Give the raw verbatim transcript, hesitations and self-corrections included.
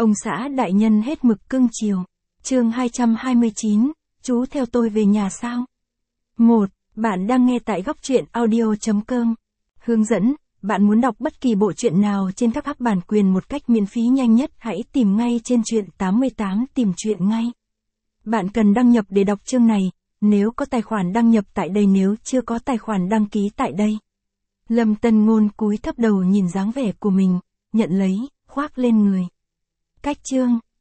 Ông xã đại nhân hết mực cưng chiều. Chương hai trăm hai mươi chín, chú theo tôi về nhà sao? một. Bạn đang nghe tại góc truyện audio chấm com. Hướng dẫn, bạn muốn đọc bất kỳ bộ truyện nào trên các app bản quyền một cách miễn phí nhanh nhất, hãy tìm ngay trên truyện tám mươi tám tìm truyện ngay. Bạn cần đăng nhập để đọc chương này, nếu có tài khoản đăng nhập tại đây, nếu chưa có tài khoản đăng ký tại đây. Lâm Tân Ngôn cúi thấp đầu nhìn dáng vẻ của mình, nhận lấy, khoác lên người. Cách chương